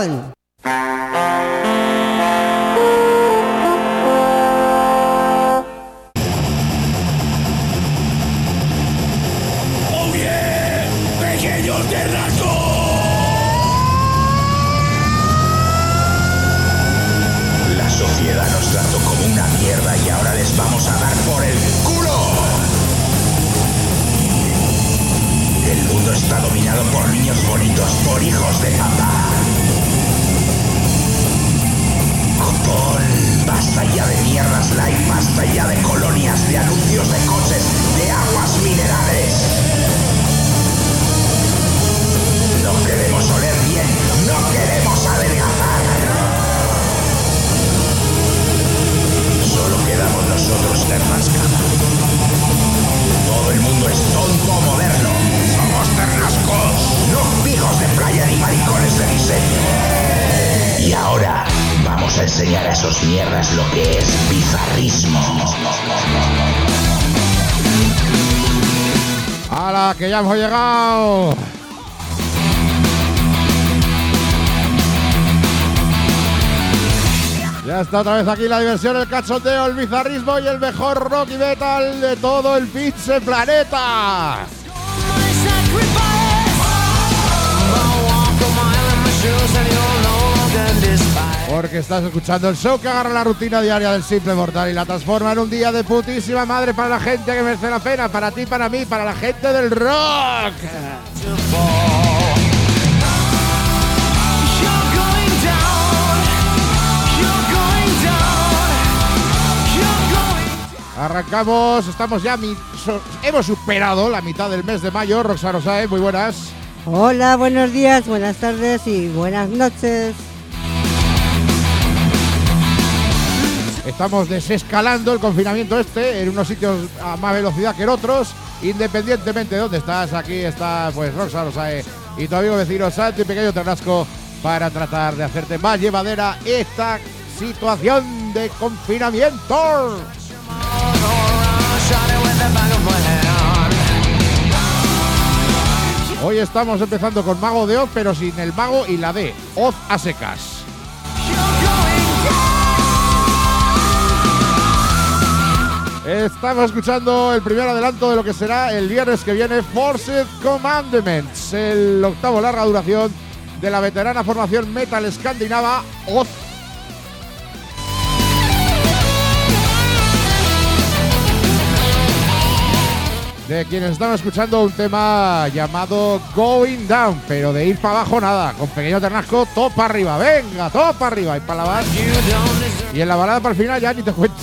León. Y ahora les vamos a dar por el culo. El mundo está dominado por niños bonitos, por hijos de papá. Copón, basta ya de mierdas light, basta ya de colonias, de anuncios de coches, de aguas minerales. No queremos oler bien, no queremos adelgazar. Solo quedamos nosotros, Ternasca. Todo el mundo es tonto moderno. Somos ternascos, no pijos de playa ni maricones de diseño. Y ahora vamos a enseñar a esos mierdas lo que es bizarrismo. ¡Hala, que ya hemos llegado! Ya está otra vez aquí la diversión, el cachondeo, el bizarrismo y el mejor rock y metal de todo el pinche planeta. Porque estás escuchando el show que agarra la rutina diaria del simple mortal y la transforma en un día de putísima madre para la gente que merece la pena, para ti, para mí, para la gente del rock. Arrancamos, estamos ya, hemos superado la mitad del mes de mayo. Roxana Saez, muy buenas. Hola, buenos días, buenas tardes y buenas noches. Estamos desescalando el confinamiento en unos sitios a más velocidad que en otros, independientemente de dónde estás. Aquí está pues Roxana Saez y tu amigo vecino Santi Pequeño Ternasco para tratar de hacerte más llevadera esta situación de confinamiento. Hoy estamos empezando con Mago de Oz, pero sin el mago y la D, Oz a secas. Estamos escuchando el primer adelanto de lo que será el viernes que viene, Forced Commandments, el octavo larga duración de la veterana formación metal escandinava Oz. De quienes están escuchando un tema llamado Going Down, pero de ir para abajo nada, con Pequeño Ternasco, todo para arriba, venga, todo para arriba, y para la base. Y en la balada para el final ya ni te cuento.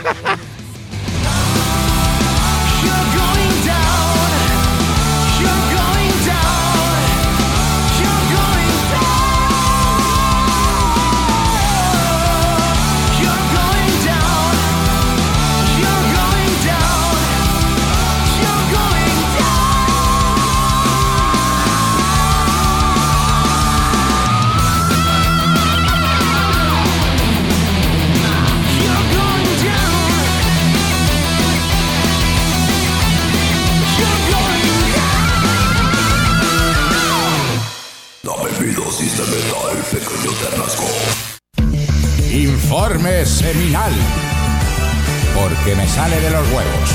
Informe seminal, porque me sale de los huevos.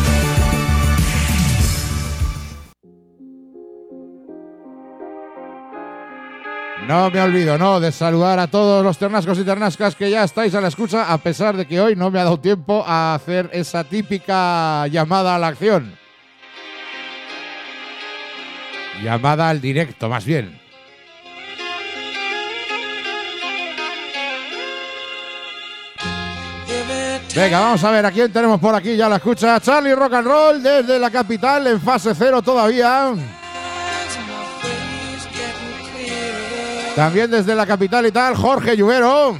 No me olvido, de saludar a todos los ternascos y ternascas que ya estáis a la escucha, a pesar de que hoy no me ha dado tiempo a hacer esa típica llamada a la acción. Llamada al directo, más bien. Venga, vamos a ver a quién tenemos por aquí. Ya la escucha Charlie Rock and Roll desde la capital en fase 0 todavía. También desde la capital y tal, Jorge Lluvero.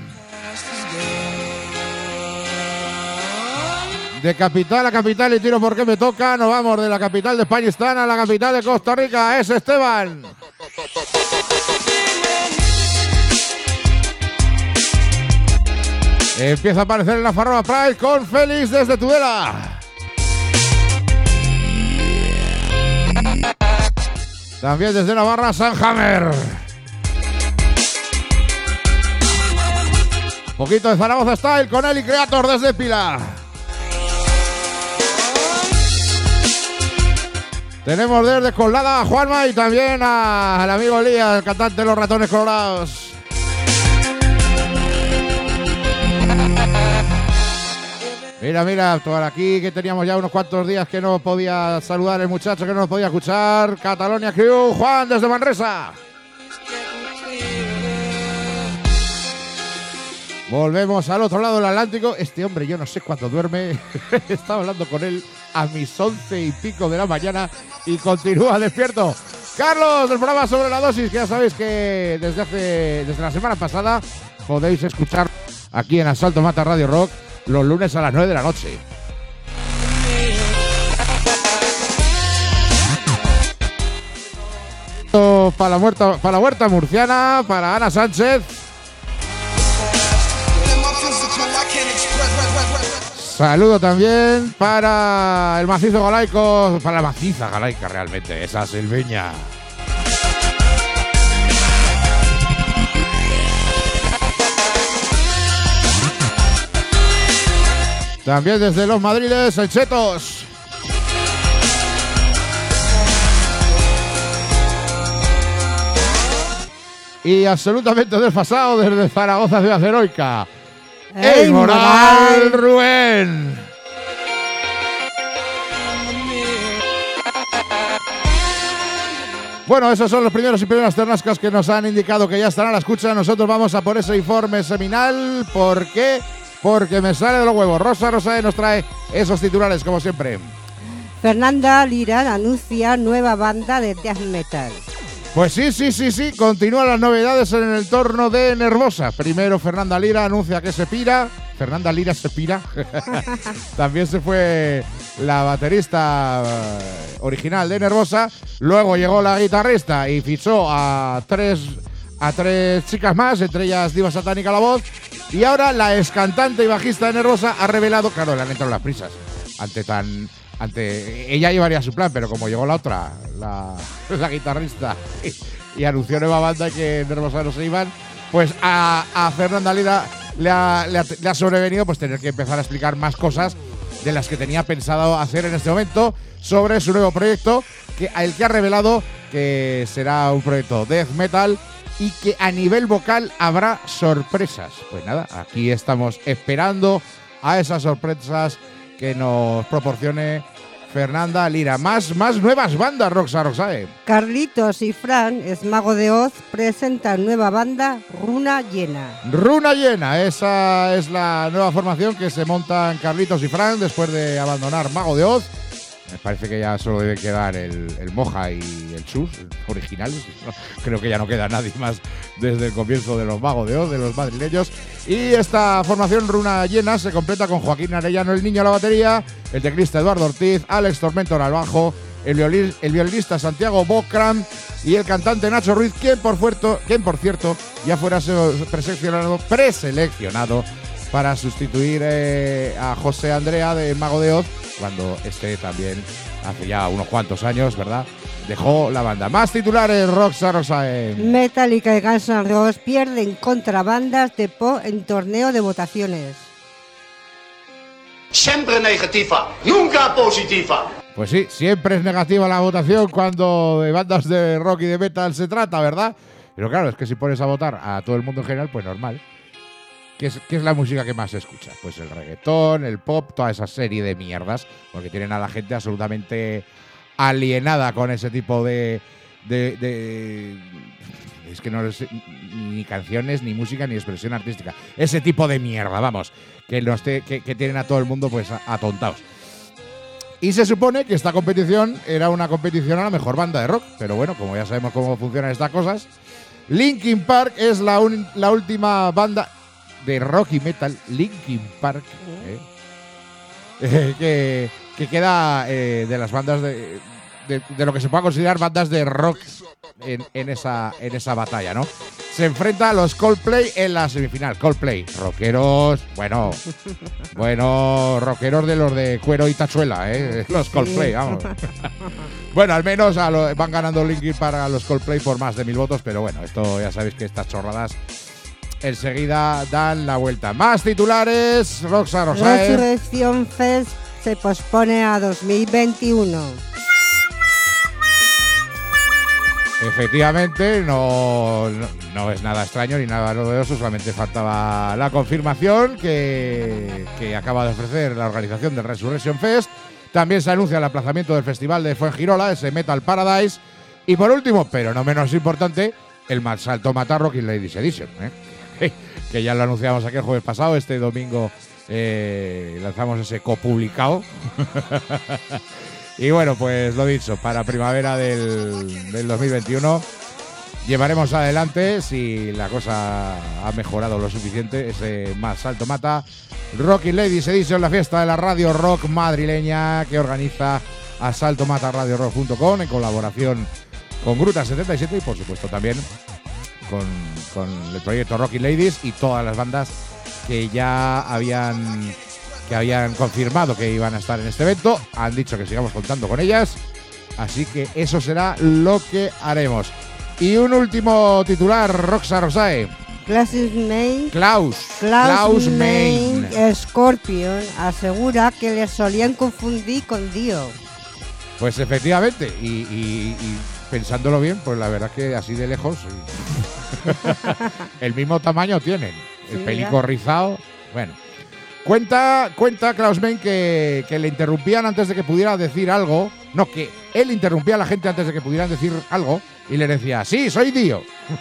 De capital a capital y tiro porque me toca. Nos vamos de la capital de España a la capital de Costa Rica. Es Esteban. Empieza a aparecer en la Farroa Pride con Félix desde Tudela. También desde Navarra, Sanhammer. Poquito de Zaragoza Style con Eli Creator desde Pilar. Tenemos desde Colada a Juanma y también al amigo Elías, el cantante de Los Ratones Colorados. Mira, por aquí que teníamos ya unos cuantos días que no podía saludar el muchacho, que no nos podía escuchar. Catalonia Crew, Juan desde Manresa. Volvemos al otro lado del Atlántico. Este hombre, yo no sé cuándo duerme. Estaba hablando con él a mis 11 y pico de la mañana y continúa despierto. Carlos, del programa Sobre la Dosis, que ya sabéis que desde la semana pasada podéis escuchar aquí en Asalto Mata Radio Rock los lunes a las 9 de la noche. Para la huerta murciana, para Ana Sánchez. Saludo también para el macizo galaico, para la maciza galaica realmente, esa silveña. También desde Los Madriles, el Chetos. Y absolutamente desfasado desde Zaragoza, ciudad heroica. ¡Ey, Moral Rubén! Bueno, esos son los primeros y primeras ternascas que nos han indicado que ya están a la escucha. Nosotros vamos a por ese informe seminal. ¿Por qué? Porque me sale de los huevos. Rosa Rosae nos trae esos titulares, como siempre. Fernanda Lira anuncia nueva banda de death metal. Pues sí. Continúan las novedades en el entorno de Nervosa. Primero Fernanda Lira anuncia que se pira. Fernanda Lira se pira. También se fue la baterista original de Nervosa. Luego llegó la guitarrista y fichó a tres chicas más, entre ellas Diva Satánica la voz. Y ahora la excantante y bajista de Nervosa ha revelado, claro, le han entrado las prisas. Ella llevaría su plan, pero como llegó la otra, la guitarrista, y anunció nueva banda y que Nervosa no se iban, pues a Fernanda Lira le ha sobrevenido pues tener que empezar a explicar más cosas de las que tenía pensado hacer en este momento sobre su nuevo proyecto, el que ha revelado que será un proyecto death metal y que a nivel vocal habrá sorpresas. Pues nada, aquí estamos esperando a esas sorpresas que nos proporcione Fernanda Lira. Más nuevas bandas, Roxae. Carlitos y Fran, es Mago de Oz, presentan nueva banda, Runa Llena. Runa Llena, esa es la nueva formación que se montan Carlitos y Fran después de abandonar Mago de Oz. Me parece que ya solo debe quedar el Moja y el Chus originales. Creo que ya no queda nadie más desde el comienzo de los Magos de Oz, de los madrileños. Y esta formación Runa Llena se completa con Joaquín Arellano, el niño a la batería, el teclista Eduardo Ortiz, Alex Tormentor al bajo, el violinista Santiago Bocram y el cantante Nacho Ruiz, quien por cierto ya fuera preseleccionado para sustituir a José Andrea de Mago de Oz, cuando también hace ya unos cuantos años, ¿verdad?, dejó la banda. Más titulares, Roxa Rosae. Metallica y Guns N' Roses pierden contra bandas de pop en torneo de votaciones. Siempre negativa, nunca positiva. Pues sí, siempre es negativa la votación cuando de bandas de rock y de metal se trata, ¿verdad? Pero claro, es que si pones a votar a todo el mundo en general, pues normal. ¿Qué es la música que más se escucha? Pues el reggaetón, el pop, toda esa serie de mierdas, porque tienen a la gente absolutamente alienada con ese tipo de es que no es ni canciones, ni música, ni expresión artística. Ese tipo de mierda, vamos, que tienen a todo el mundo pues atontados. Y se supone que esta competición era una competición a la mejor banda de rock, pero bueno, como ya sabemos cómo funcionan estas cosas, Linkin Park es la última banda de rock y metal, Linkin Park, que queda de las bandas de lo que se pueda considerar bandas de rock en esa batalla, ¿no? Se enfrenta a los Coldplay en la semifinal. Coldplay, rockeros, bueno, rockeros de los de cuero y tachuela, los Coldplay, vamos. Bueno, al menos van ganando Linkin Park a los Coldplay por más de 1000 votos, pero bueno, esto ya sabéis que estas chorradas enseguida dan la vuelta. Más titulares, Roxa Rosae. Resurrección Fest se pospone a 2021. Efectivamente, no es nada extraño ni nada novedoso, solamente faltaba la confirmación que acaba de ofrecer la organización del Resurrection Fest. También se anuncia el aplazamiento del festival de Fuengirola, ese Metal Paradise. Y por último, pero no menos importante, el más Salto Mata Rocking Ladies Edition, que ya lo anunciamos aquí el jueves pasado. Este domingo lanzamos ese copublicado. Y bueno, pues lo dicho, para primavera del 2021 llevaremos adelante, si la cosa ha mejorado lo suficiente, ese más Salto Mata Rocking Ladies Edition, la fiesta de la radio rock madrileña que organiza asaltomataradiorock.com en colaboración con Gruta 77 y por supuesto también con el proyecto Rocking Ladies y todas las bandas que ya habían confirmado que iban a estar en este evento. Han dicho que sigamos contando con ellas, así que eso será lo que haremos. Y un último titular, Roxa Rosae. Klaus Main, Scorpion, asegura que le solían confundir con Dio. Pues efectivamente, y pensándolo bien, pues la verdad que así de lejos el mismo tamaño tienen. El pelico rizado, bueno. Cuenta Klaus Main que le interrumpían antes de que pudiera decir algo. No, que él interrumpía a la gente antes de que pudieran decir algo y le decía, sí, soy Dio.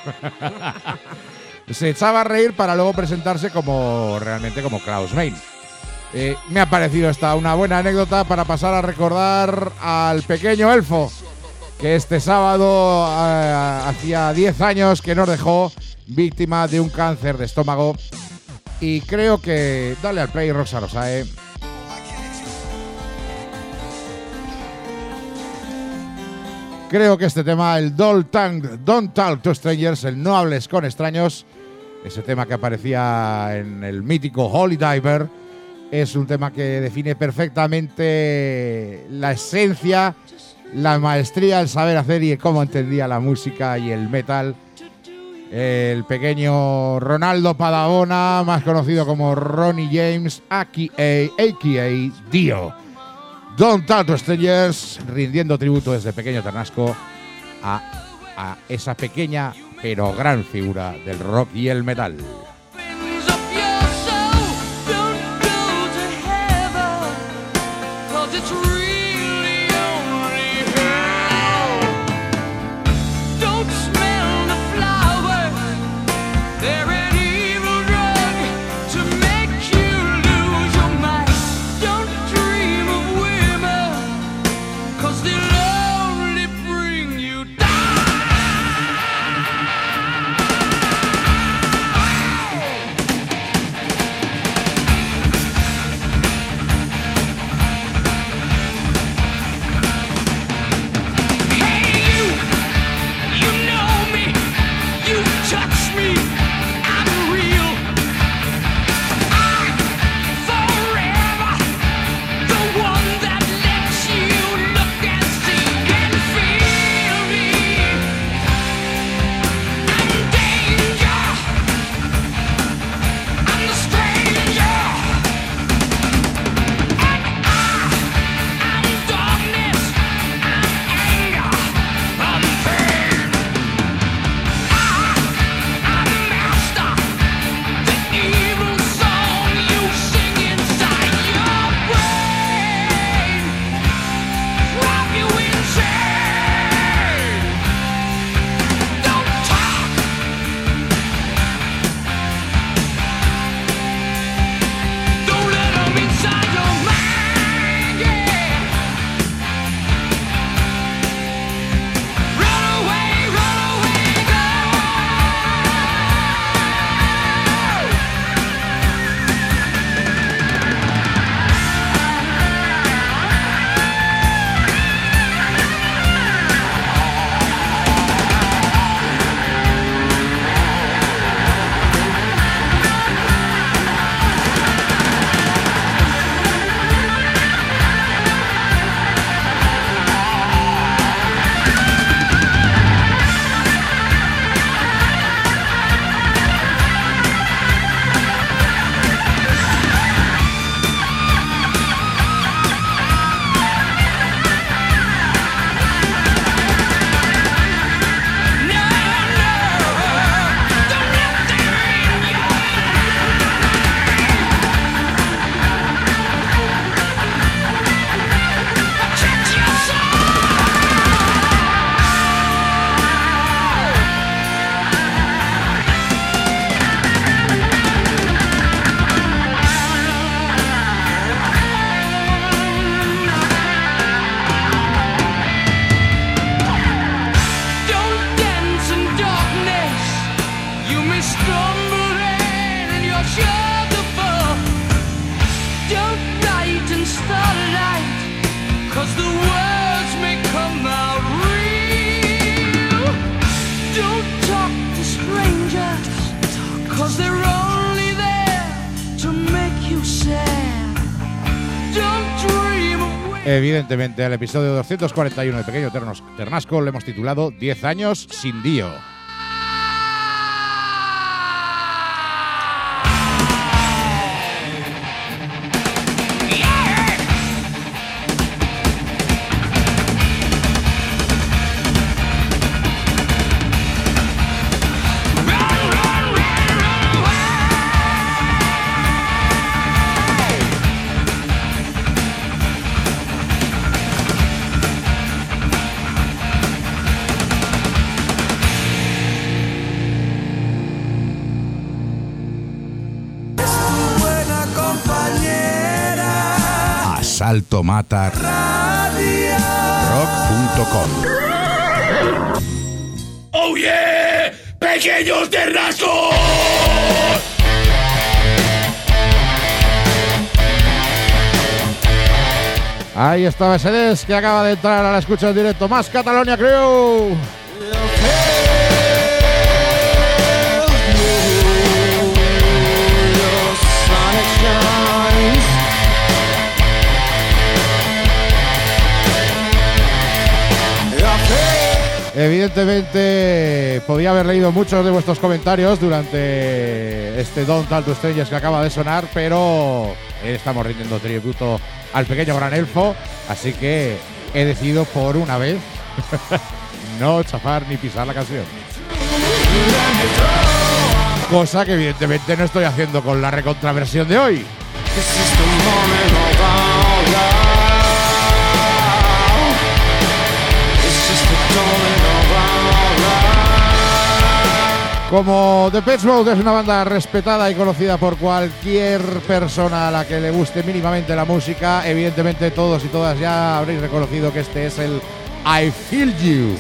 Se echaba a reír para luego presentarse realmente como Klaus Main. Me ha parecido esta una buena anécdota para pasar a recordar al pequeño elfo que este sábado hacía 10 años que nos dejó víctima de un cáncer de estómago. Y creo que... Dale al play, Roxa Rosae. Creo que este tema, el Don't Talk to Strangers, el No hables con extraños, ese tema que aparecía en el mítico Holy Diver, es un tema que define perfectamente la esencia, la maestría, el saber hacer y cómo entendía la música y el metal. El pequeño Ronaldo Padavona, más conocido como Ronnie James, a.k.a. Dio. Don't Talk to Strangers, rindiendo tributo desde Pequeño Ternasco a esa pequeña pero gran figura del rock y el metal. Evidentemente, al episodio 241 de Pequeño Ternasco le hemos titulado 10 años sin Dio. Asalto Mata Rock.com. ¡Oh yeah! ¡Pequeños Ternascos! Ahí está Mercedes, que acaba de entrar a la escucha en directo. Más Catalonia Crew. Evidentemente podía haber leído muchos de vuestros comentarios durante este Don't Talk to Strangers que acaba de sonar, pero estamos rindiendo tributo al pequeño gran elfo, así que he decidido por una vez no chafar ni pisar la canción. Cosa que evidentemente no estoy haciendo con la recontraversión de hoy. Como Depeche Mode es una banda respetada y conocida por cualquier persona a la que le guste mínimamente la música, evidentemente todos y todas ya habréis reconocido que este es el I Feel You.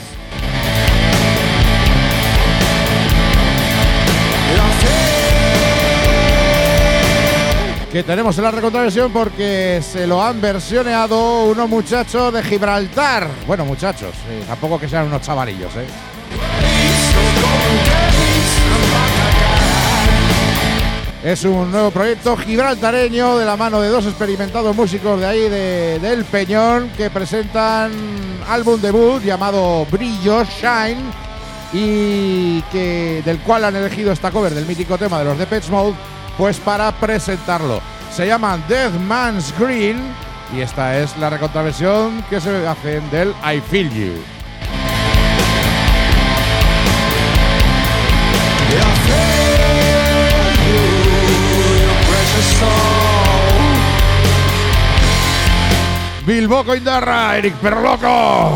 Que tenemos en la recontraversión porque se lo han versioneado unos muchachos de Gibraltar. Bueno, muchachos, tampoco que sean unos chavalillos, Es un nuevo proyecto gibraltareño de la mano de dos experimentados músicos de ahí del Peñón que presentan álbum debut llamado Brillo, Shine, y del cual han elegido esta cover del mítico tema de los Depeche Mode pues para presentarlo. Se llaman Dead Man's Green y esta es la recontraversión que se hacen del I Feel You. Bilboco Indarra, Eric Perloco.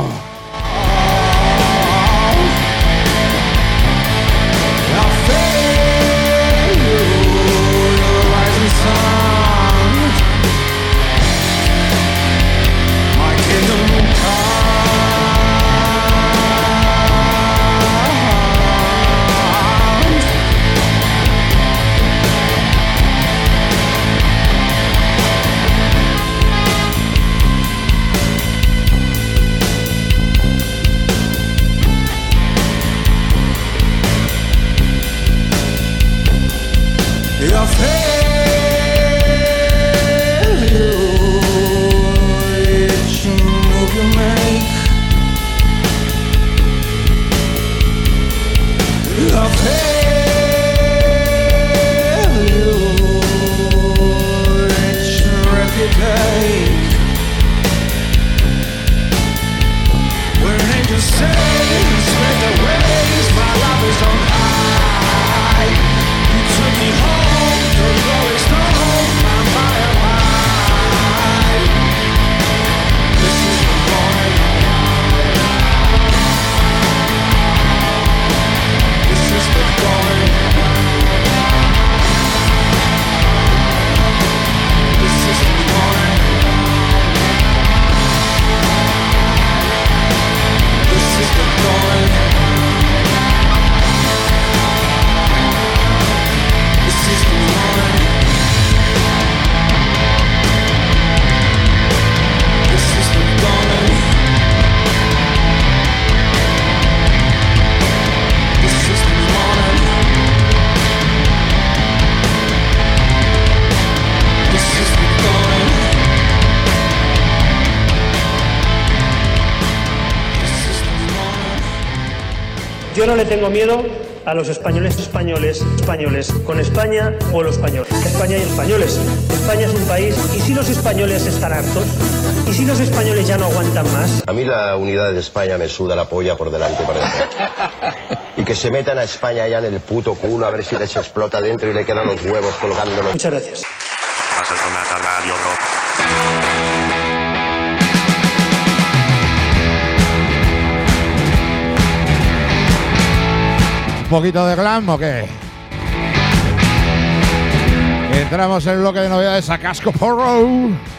Yo no le tengo miedo a los españoles, con España o los españoles. España y españoles. España es un país, y si los españoles están hartos, y si los españoles ya no aguantan más. A mí la unidad de España me suda la polla por delante y por detrás. Y que se metan a España ya en el puto culo a ver si les explota dentro y le quedan los huevos colgándolos. Muchas gracias. ¿Un poquito de glam o qué? Entramos en el bloque de novedades a casco porro.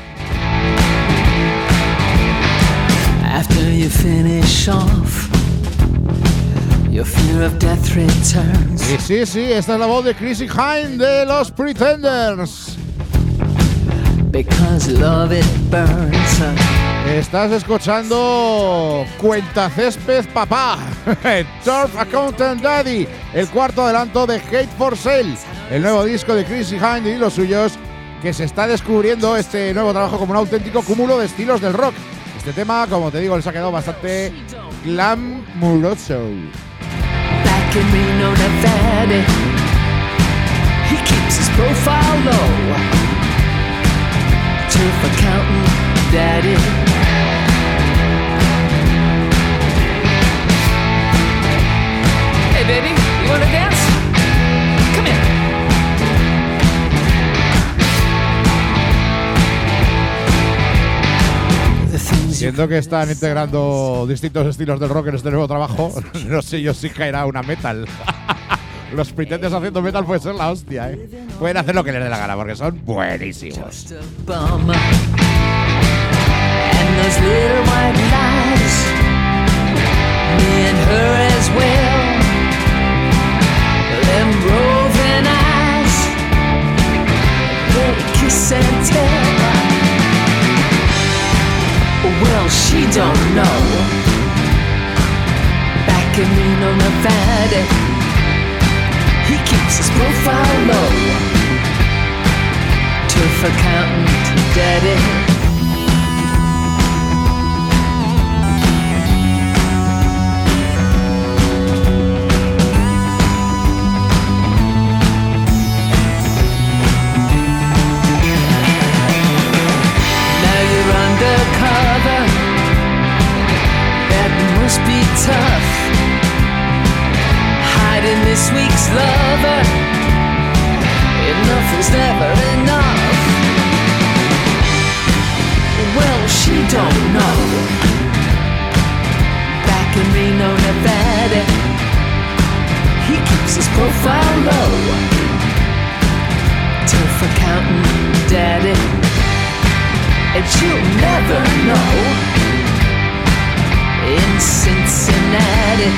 After you finish off, your fear of death returns. Y sí, esta es la voz de Chrissy Hynde de los Pretenders. Because love it burns. Estás escuchando Cuentacésped Papá, Turf Accountant Daddy, el cuarto adelanto de Hate for Sale, el nuevo disco de Chrissy Hynde y los suyos, que se está descubriendo este nuevo trabajo como un auténtico cúmulo de estilos del rock. Este tema, como te digo, les ha quedado bastante glamuroso. Back in Reno, Nevada, he keeps his profile low. Turf Accountant Daddy. Hey baby, you wanna dance? Come here. Siento que están integrando distintos estilos del rock en este nuevo trabajo. No sé yo si caerá una metal. Los Pretenders haciendo metal puede ser la hostia, ¿eh? Pueden hacer lo que les dé la gana porque son buenísimos. Those little white lies, me and her as well. Them roving eyes, they kiss and tell. Well, she don't know. Back in Reno, Nevada, he keeps his profile low. Turf Accountant Daddy. Must be tough, hiding this week's lover. Enough is never enough. Well, she don't know. Back in Reno, Nevada, he keeps his profile low. Turf Accountant Daddy, and she'll never know. In Cincinnati,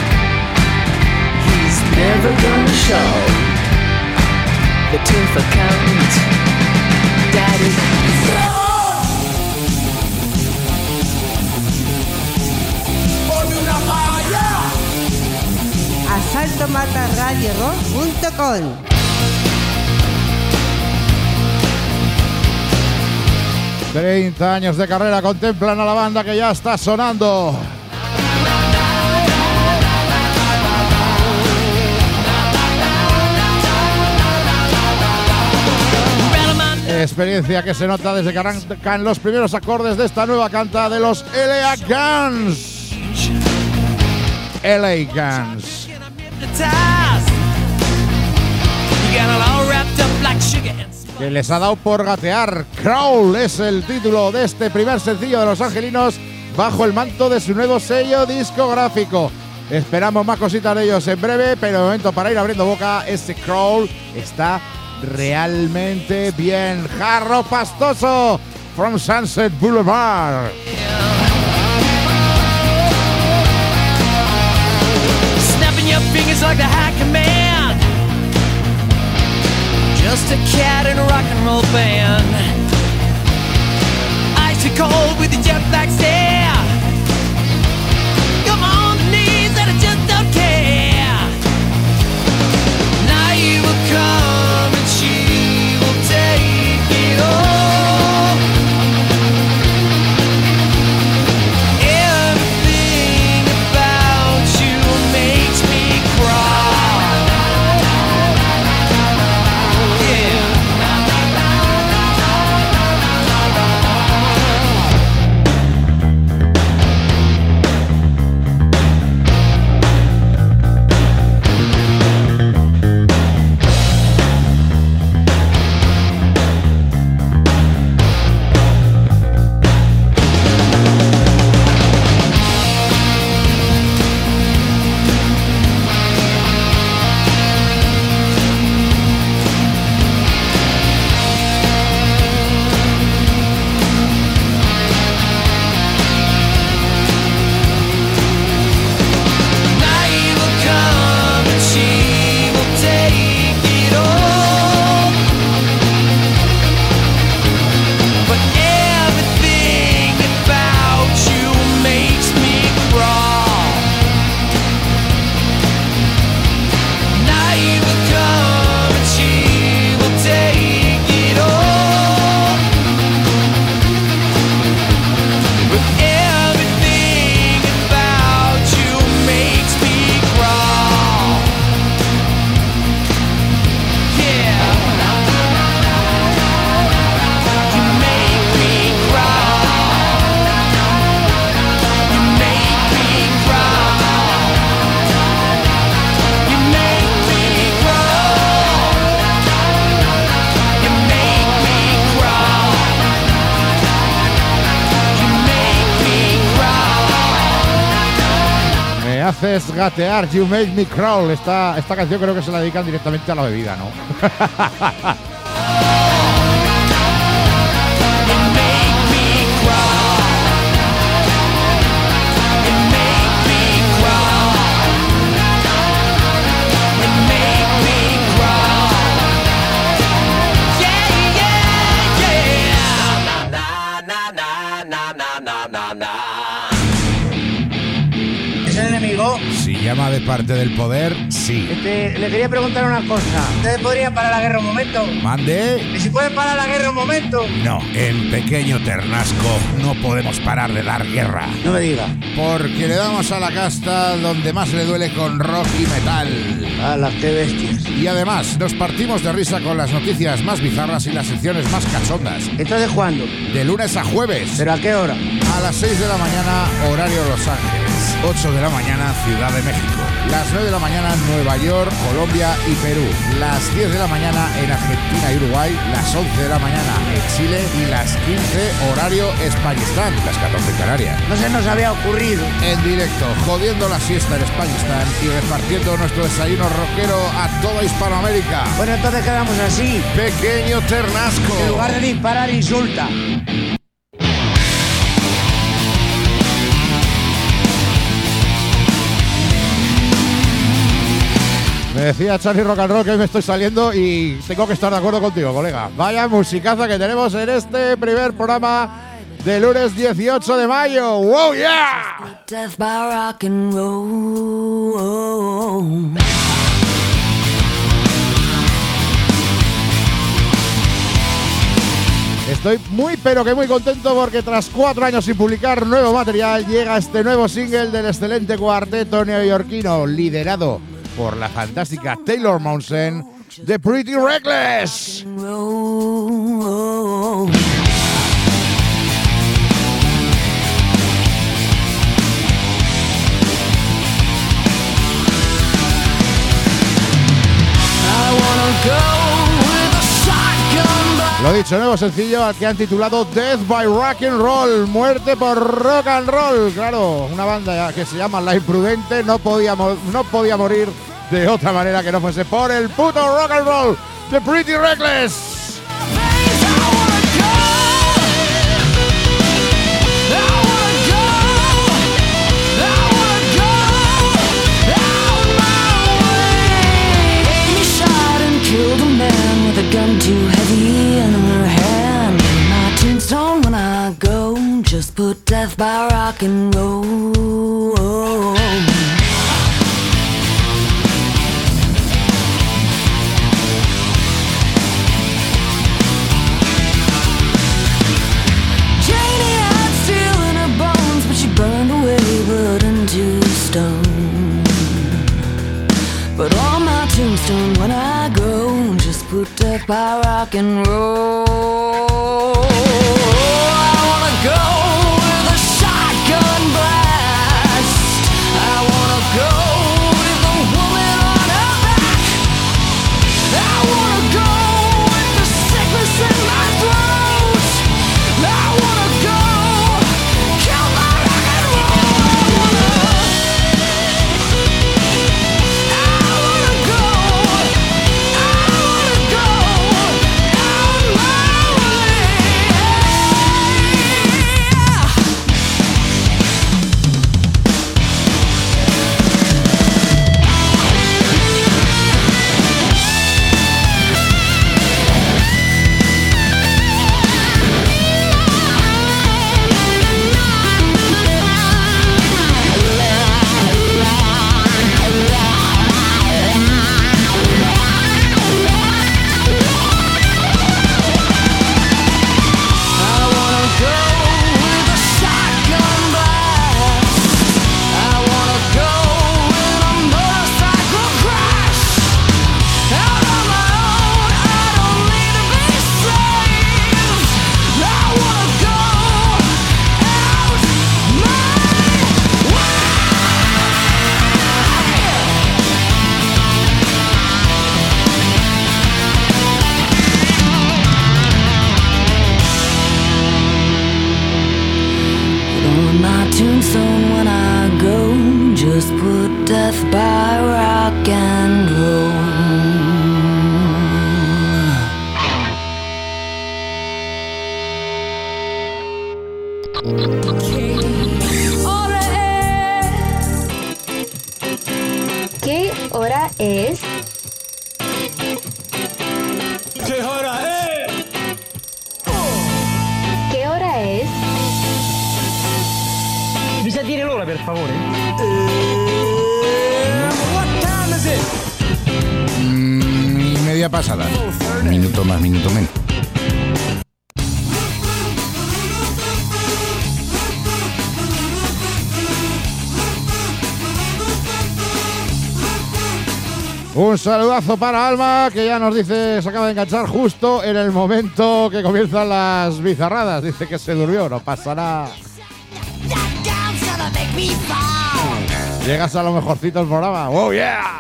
he's never gonna show. The Turf Accountant Daddy. asaltomatarradiorock.com. 30 años de carrera contemplan a la banda que ya está sonando. Experiencia que se nota desde que arrancan los primeros acordes de esta nueva canta de los LA Guns. LA Guns. Que les ha dado por gatear. Crawl es el título de este primer sencillo de los angelinos bajo el manto de su nuevo sello discográfico. Esperamos más cositas de ellos en breve, pero de momento, para ir abriendo boca, este Crawl está realmente bien. Jarro pastoso from Sunset Boulevard. Snapping your fingers like the high command. Just a cat in a rock and roll band. Icy cold with the jet black stare. Come on the knees and I just don't care. Now you will come and she will take it all. Everything about you makes haces gatear, you make me crawl. Esta canción creo que se la dedican directamente a la bebida, ¿no? ¿Es el enemigo? Si llama de parte del poder, sí. Le quería preguntar una cosa. ¿Ustedes podrían parar la guerra un momento? Mande. ¿Y si pueden parar la guerra un momento? No, en Pequeño Ternasco no podemos parar de dar guerra. No me diga. Porque le damos a la casta donde más le duele con rock y metal. ¡Hala, qué bestias! Y además, nos partimos de risa con las noticias más bizarras y las secciones más cachondas. ¿Entonces cuándo? De lunes a jueves. ¿Pero a qué hora? A las 6 de la mañana, horario Los Ángeles. 8 de la mañana, Ciudad de México. Las 9 de la mañana, Nueva York, Colombia y Perú. Las 10 de la mañana en Argentina y Uruguay. Las 11 de la mañana en Chile. Y las 15, horario Españistán. Las 14 en Canarias. No se nos había ocurrido. En directo, jodiendo la siesta en Españistán y repartiendo nuestro desayuno rockero a toda Hispanoamérica. Bueno, entonces quedamos así. Pequeño Ternasco. En lugar de disparar, insulta. Me decía Charlie Rock and Roll que hoy me estoy saliendo y tengo que estar de acuerdo contigo, colega. Vaya musicaza que tenemos en este primer programa de lunes 18 de mayo. ¡Wow, yeah! Death by rock and roll. Estoy muy pero que muy contento porque tras 4 años sin publicar nuevo material llega este nuevo single del excelente cuarteto neoyorquino liderado por la fantástica Taylor Momsen, The Pretty Reckless. Lo dicho, nuevo sencillo al que han titulado Death by Rock and Roll, muerte por rock and roll. Claro, una banda que se llama La Imprudente no podía morir de otra manera que no fuese por el puto rock and roll, The Pretty Reckless. Gun too heavy in her hand. My tombstone when I go, just put death by rock and roll. Janie had steel in her bones, but she burned away blood into stone. But on my tombstone when I go, just put death by rock and roll. I wanna go with a shotgun blast. I wanna go with a woman on her back. I wanna go with the sickness in my throat. I wanna go kill my rock and roll. I wanna go. I wanna go out my tombstone when I go. Just put death by rock and roll. ¿Qué hora es? ¿Qué hora es? ¿Qué hora es? Bisa dire l'ora, per favore? What time is it? Y media pasada. Minuto más, minuto menos. Un saludazo para Alma, que ya nos dice, se acaba de enganchar justo en el momento que comienzan las bizarradas. Dice que se durmió, no pasa nada. Llegas a lo mejorcito del programa. ¡Oh, yeah!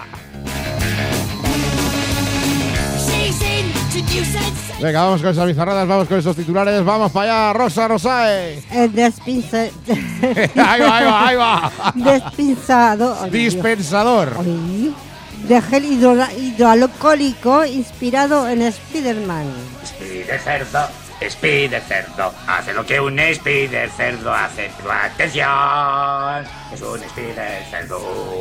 Venga, vamos con esas bizarradas, vamos con esos titulares. Vamos para allá, Rosa Rosae. El despince... ahí va. Despinzado... Dispensador. Ay, de gel hidroalcohólico inspirado en Spider-Man. Spider cerdo, hace lo que un Spider cerdo hace. ¡Atención! Es un Spider cerdo.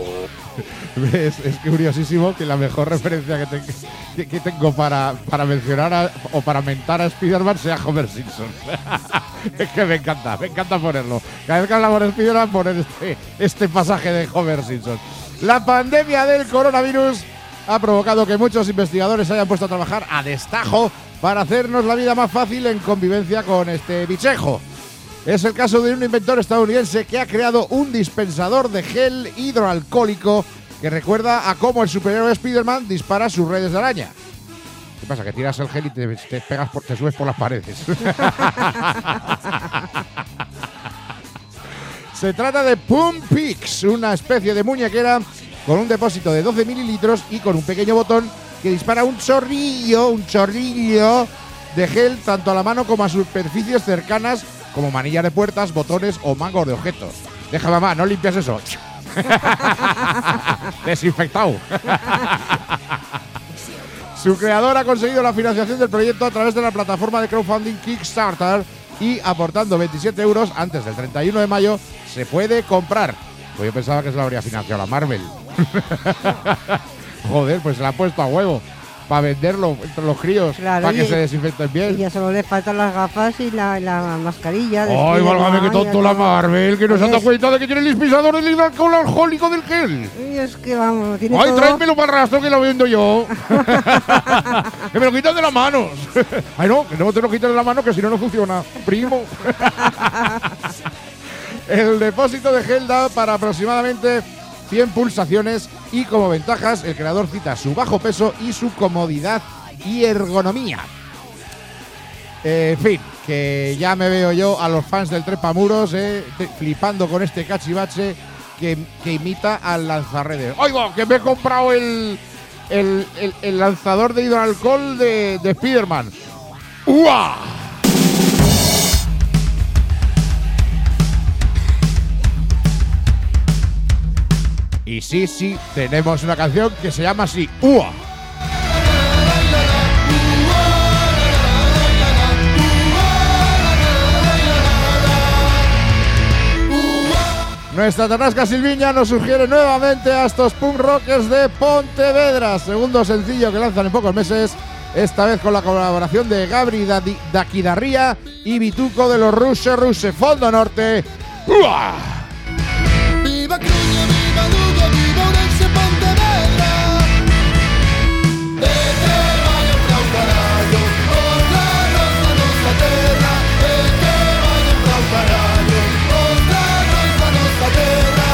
Es curiosísimo que la mejor referencia que tengo para mencionar o para mentar a Spider-Man sea Homer Simpson. Es que me encanta ponerlo. Cada vez que hablamos de Spider-Man, poner este pasaje de Homer Simpson. La pandemia del coronavirus ha provocado que muchos investigadores se hayan puesto a trabajar a destajo para hacernos la vida más fácil en convivencia con este bichejo. Es el caso de un inventor estadounidense que ha creado un dispensador de gel hidroalcohólico que recuerda a cómo el superhéroe Spider-Man dispara sus redes de araña. ¿Qué pasa? Que tiras el gel y te subes por las paredes. Se trata de Pumpix, una especie de muñequera con un depósito de 12 mililitros y con un pequeño botón que dispara un chorrillo de gel tanto a la mano como a superficies cercanas como manillas de puertas, botones o mangos de objetos. Deja, mamá, no limpias eso. Desinfectado. Su creador ha conseguido la financiación del proyecto a través de la plataforma de crowdfunding Kickstarter y aportando 27 euros antes del 31 de mayo se puede comprar. Pues yo pensaba que se lo habría financiado la Marvel. Joder, pues se la ha puesto a huevo para venderlo entre los críos, claro, para que se desinfecten bien. Y ya solo le faltan las gafas y la mascarilla. ¡Ay, válgame, qué tonto la Marvel! Que no se ha dado cuenta de que tiene el dispensador del hidroalcohólico del gel. Y es que vamos, tiene ¡ay, todo... tráemelo para el rastro que lo vendo yo! ¡Que me lo quitas de las manos! ¡Ay, no, que no te lo quites de las manos, que si no, no funciona! ¡Primo! El depósito de gel da para aproximadamente 100 pulsaciones y como ventajas el creador cita su bajo peso y su comodidad y ergonomía. En fin, que ya me veo yo a los fans del Trepamuros flipando con este cachivache que imita al lanzarredes. ¡Oiga, que me he comprado el lanzador de hidroalcohol de Spider-Man! ¡Uah! Y sí, tenemos una canción que se llama así, ¡Ua! Nuestra Tarrasca Silviña nos sugiere nuevamente a estos punk rockers de Pontevedra, segundo sencillo que lanzan en pocos meses, esta vez con la colaboración de Gabri Daquidarría y Bituco de los Russe, Fondo Norte. ¡Ua! Viva Cruña, viva Lugo, viva Orense, Pontevedra. E que vaya pra un carallo, outra rosa nosa terra. E que vaya pra un carallo, outra rosa nosa terra.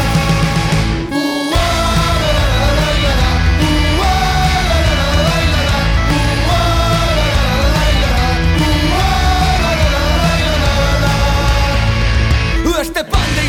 Ua, la la la la la, ua, la la la la la, ua, la la la la la, ua, la la la la la. Este pan de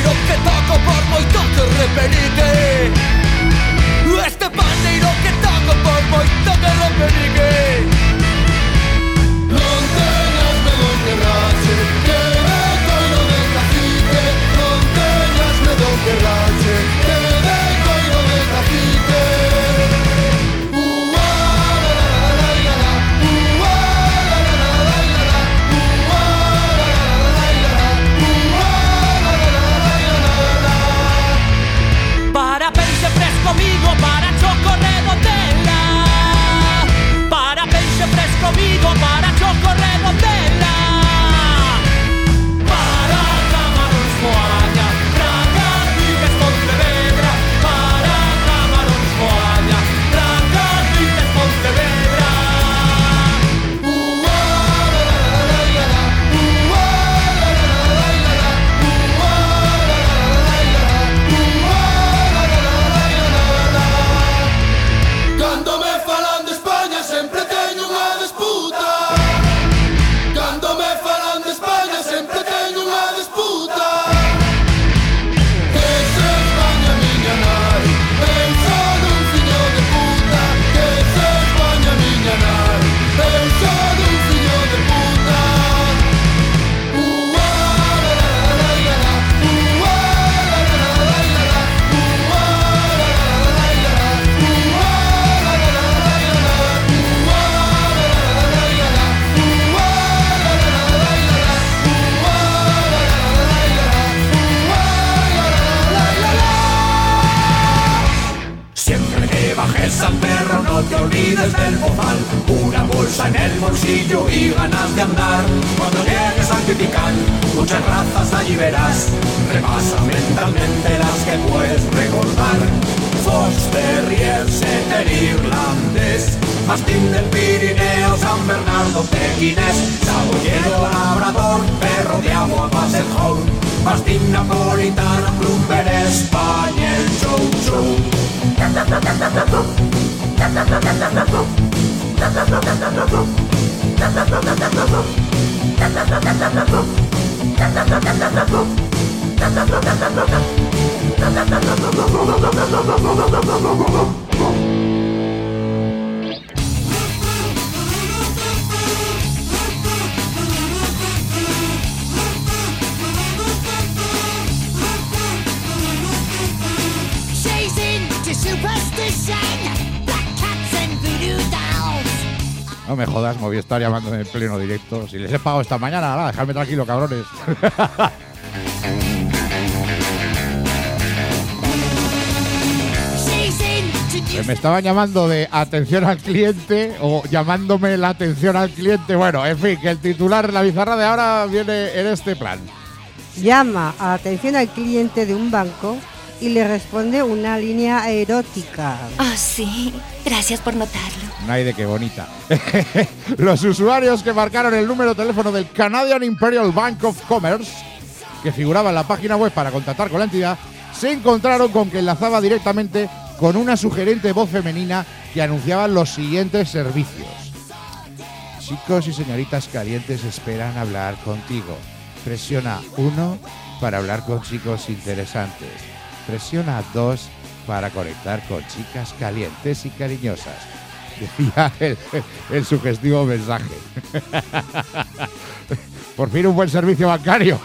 ni ganas de andar. Cuando llegues al Criticán, muchas razas allí verás. Repasa mentalmente las que puedes recordar. Fox Terrier, Setter irlandés, Mastín del Pirineo, San Bernardo pequinés, Saboyero labrador, perro de agua Basset-Hound, Mastín napolitano, Clumber español, Chow Chow. No me jodas, Movistar llamándome en pleno directo. Si les he pagado esta mañana, nada, dejadme tranquilo, cabrones. Me estaban llamando de atención al cliente o llamándome la atención al cliente. Bueno, en fin, que el titular, la bizarra de ahora viene en este plan. Llama a atención al cliente de un banco y le responde una línea erótica. Oh, sí. Gracias por notarlo. Ay, de qué bonita. Los usuarios que marcaron el número de teléfono del Canadian Imperial Bank of Commerce, que figuraba en la página web para contactar con la entidad, se encontraron con que enlazaba directamente con una sugerente voz femenina que anunciaba los siguientes servicios. Chicos y señoritas calientes esperan hablar contigo. Presiona 1 para hablar con chicos interesantes. Presiona 2 para conectar con chicas calientes y cariñosas. Decía el sugestivo mensaje. Por fin un buen servicio bancario.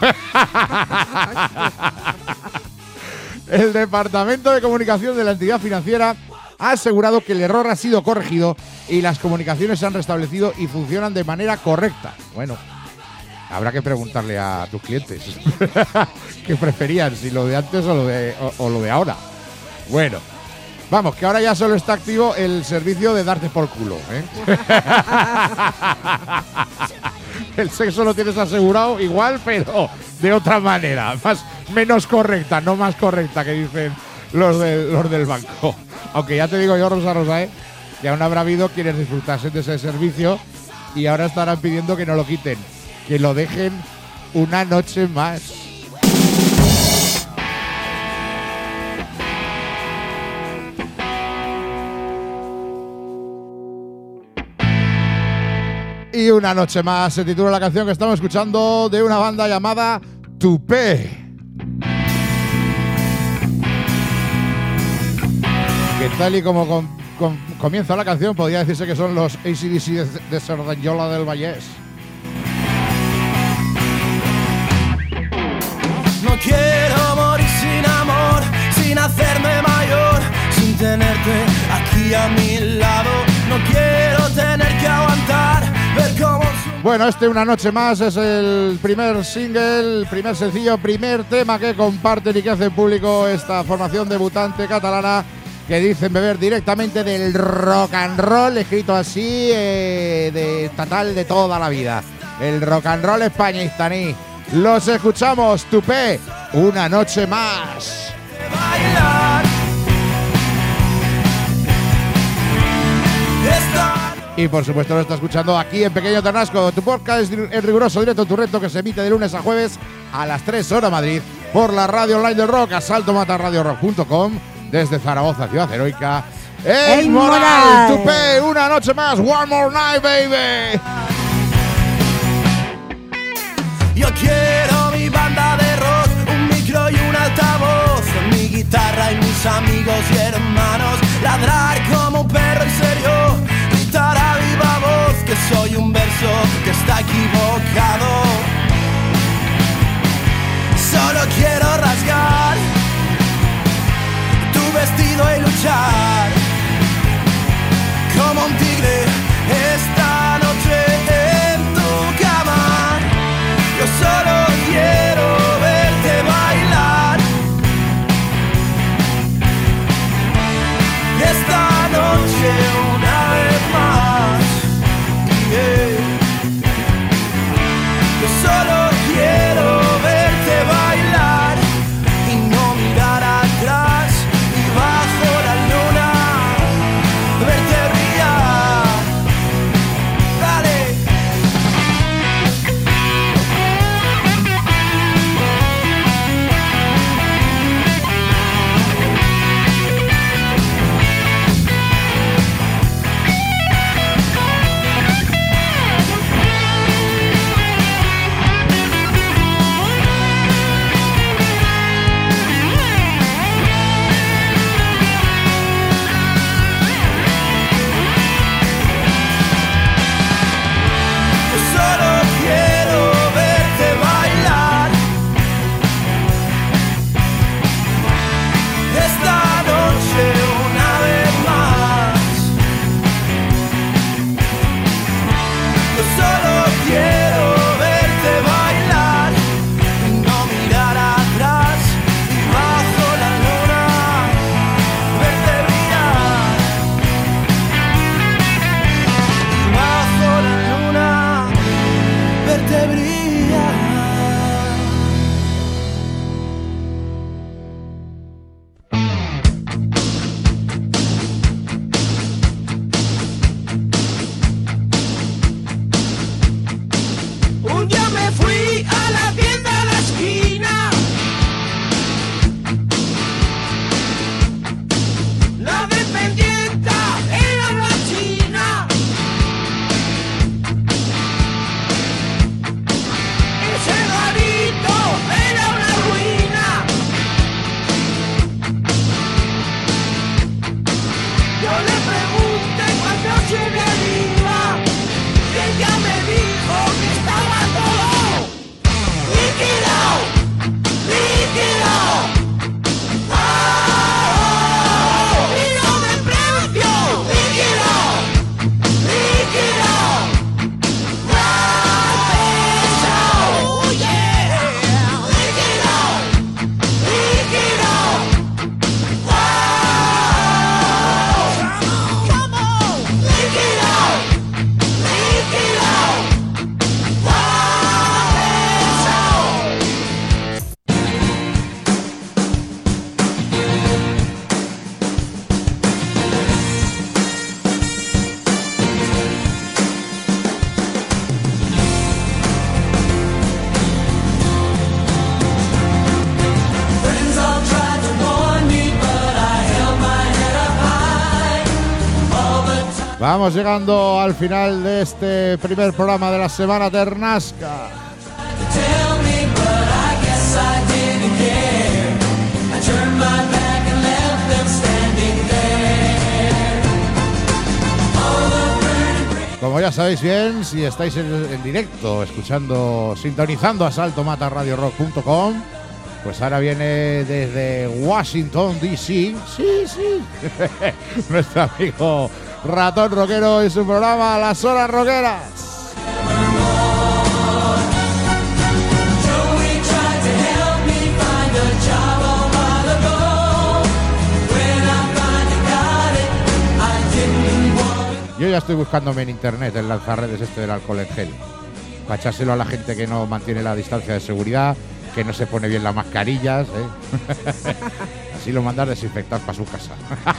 El Departamento de Comunicación de la entidad financiera ha asegurado que el error ha sido corregido y las comunicaciones se han restablecido y funcionan de manera correcta. Bueno, habrá que preguntarle a tus clientes qué preferían, si lo de antes o lo de ahora. Bueno, vamos, que ahora ya solo está activo el servicio de darte por culo, ¿eh? El sexo lo tienes asegurado igual, pero de otra manera, menos correcta, no más correcta, que dicen los del banco. Aunque ya te digo yo, Rosa, que aún habrá habido quienes disfrutasen de ese servicio y ahora estarán pidiendo que no lo quiten, que lo dejen una noche más. Y una noche más se titula la canción que estamos escuchando, de una banda llamada Tupé. Que tal y como comienza la canción, podría decirse que son los AC/DC de Cerdanyola del Vallès. No quiero morir sin amor, sin hacerme mayor, sin tenerte aquí a mi lado. No quiero tener que aguantar, ver cómo... Bueno, una noche más es el primer single, el primer sencillo, primer tema que comparten y que hace público esta formación debutante catalana, que dicen beber directamente del rock and roll, escrito así, de estatal de toda la vida. El rock and roll españistaní. Los escuchamos, Tupé, una noche más. Y por supuesto lo está escuchando aquí en Pequeño Ternasco. Tu podcast en riguroso directo, tu reto, que se emite de lunes a jueves a las 3 horas Madrid por la radio online del rock, asaltomatarradiorock.com, desde Zaragoza, ciudad heroica. ¡Ey, Moral! Tupé, una noche más. One more night, baby. Yo quiero mi banda de rock, un micro y un altavoz, mi guitarra y mis amigos y hermanos, ladrar como un perro y serio, gritar a viva voz que soy un verso que está equivocado. Solo quiero rasgar tu vestido y luchar como un tigre esta noche en tu cama. Yo solo quiero verte bailar esta noche una vez más. Yeah. Vamos llegando al final de este primer programa de la Semana Ternasca. Como ya sabéis bien, si estáis en directo, escuchando, sintonizando a saltomatarradiorock.com, pues ahora viene desde Washington, D.C. Sí, nuestro amigo Ratón Rockero y su programa Las Horas Rockeras. Yo ya estoy buscándome en internet el lanzarredes este del alcohol en gel, para echárselo a la gente que no mantiene la distancia de seguridad, que no se pone bien las mascarillas, ¿eh? Así lo mandas desinfectar para su casa.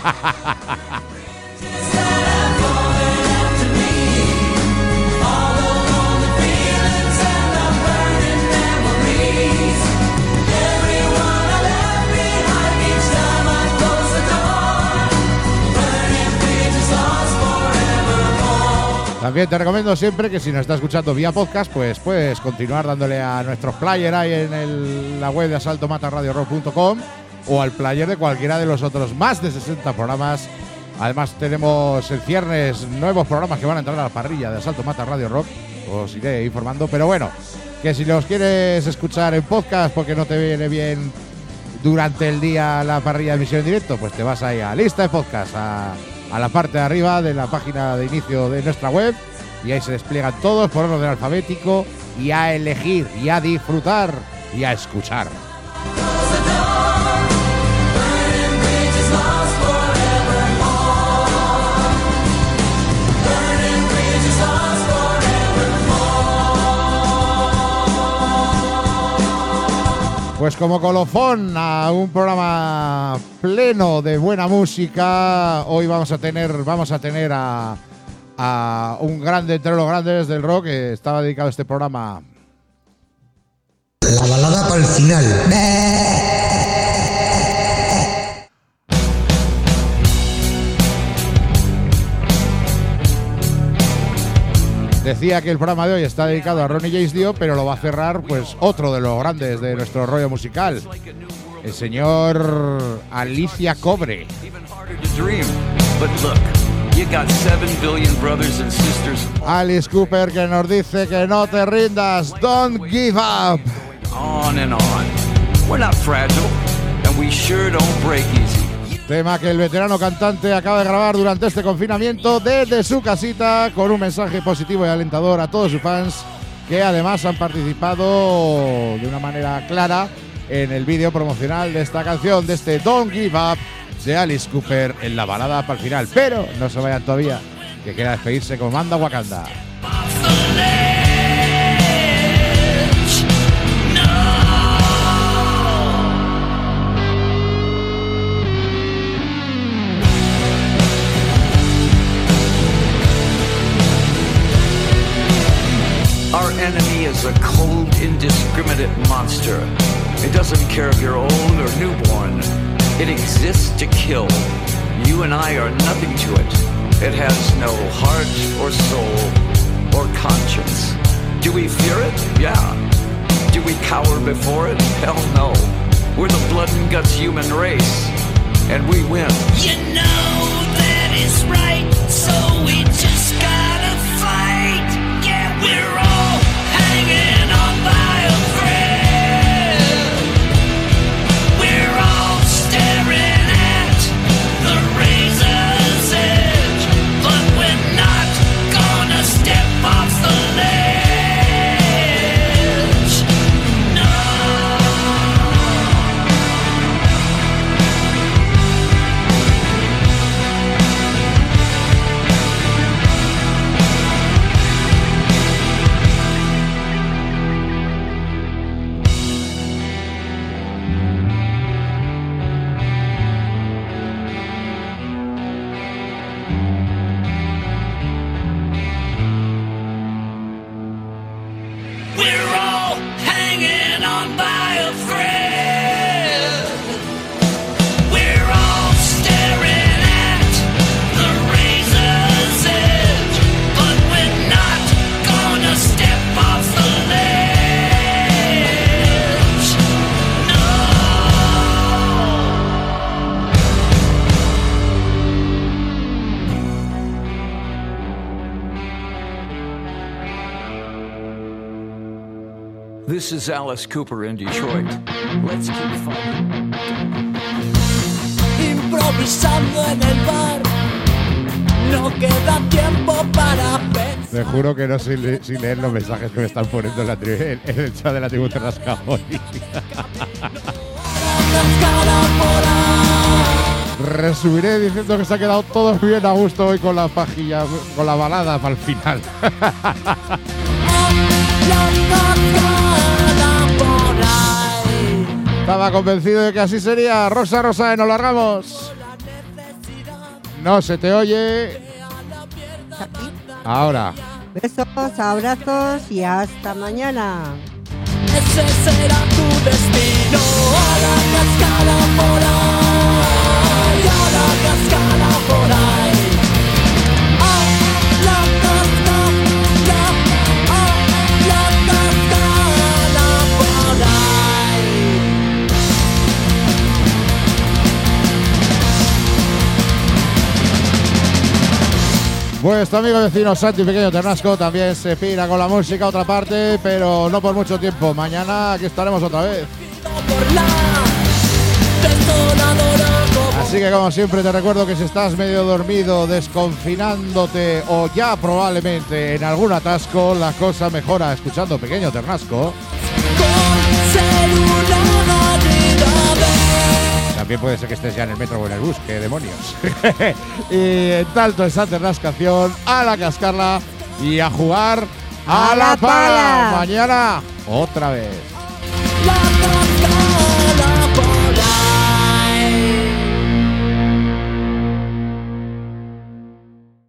También te recomiendo siempre que si nos estás escuchando vía podcast, pues puedes continuar dándole a nuestros players ahí en la web de asaltomatarradiorock.com o al player de cualquiera de los otros más de 60 programas. Además tenemos el viernes nuevos programas que van a entrar a la parrilla de Asalto Mata Radio Rock. Os iré informando, pero bueno, que si los quieres escuchar en podcast porque no te viene bien durante el día la parrilla de emisión en directo, pues te vas ahí a lista de podcast, a la parte de arriba de la página de inicio de nuestra web, y ahí se despliegan todos por orden alfabético, y a elegir, y a disfrutar, y a escuchar. Pues como colofón a un programa pleno de buena música, hoy vamos a tener a un grande entre los grandes del rock que estaba dedicado a este programa. La balada para el final. Decía que el programa de hoy está dedicado a Ronnie James Dio, pero lo va a cerrar pues otro de los grandes de nuestro rollo musical, el señor Alicia Cobre. Alice Cooper, que nos dice que no te rindas, don't give up. On and on. We're not fragile, and we sure don't break easy. Tema que el veterano cantante acaba de grabar durante este confinamiento desde su casita, con un mensaje positivo y alentador a todos sus fans, que además han participado de una manera clara en el vídeo promocional de esta canción, de este Don't Give Up de Alice Cooper, en la balada para el final. Pero no se vayan todavía, que quiera despedirse como manda Wakanda. Our enemy is a cold, indiscriminate monster. It doesn't care if you're old or newborn. It exists to kill. You and I are nothing to it. It has no heart or soul or conscience. Do we fear it? Yeah. Do we cower before it? Hell no. We're the blood and guts human race, and we win. You know that is right, so we just gotta fight. Yeah, we're all hanging on by a thread. We're all staring at the razor's edge, but we're not gonna step off the ledge. No. This is Alice Cooper in Detroit. Let's keep fighting. Improvisando en el bar, no queda tiempo para pensar. Te juro que no sé sin leer los mensajes que me están poniendo en el chat de la tribu Terrasca hoy. Resumiré diciendo que se ha quedado todo bien a gusto hoy con la pajilla, con la balada para el final. Estaba convencido de que así sería. Rosa, nos largamos. No se te oye. Ahora. Besos, abrazos y hasta mañana. Ese será tu destino. A la cascada por ahí, a la cascada por ahí. A la cascada, a la cascada por ahí. Vuestro amigo vecino Santi Pequeño Ternasco también se pira con la música a otra parte, pero no por mucho tiempo. Mañana aquí estaremos otra vez. Así que como siempre te recuerdo que si estás medio dormido, desconfinándote o ya probablemente en algún atasco, la cosa mejora escuchando Pequeño Ternasco. También puede ser que estés ya en el metro o en el bus, qué demonios. Y en tanto esa Ternascación, a la cascarla y a jugar a la pala. Mañana otra vez.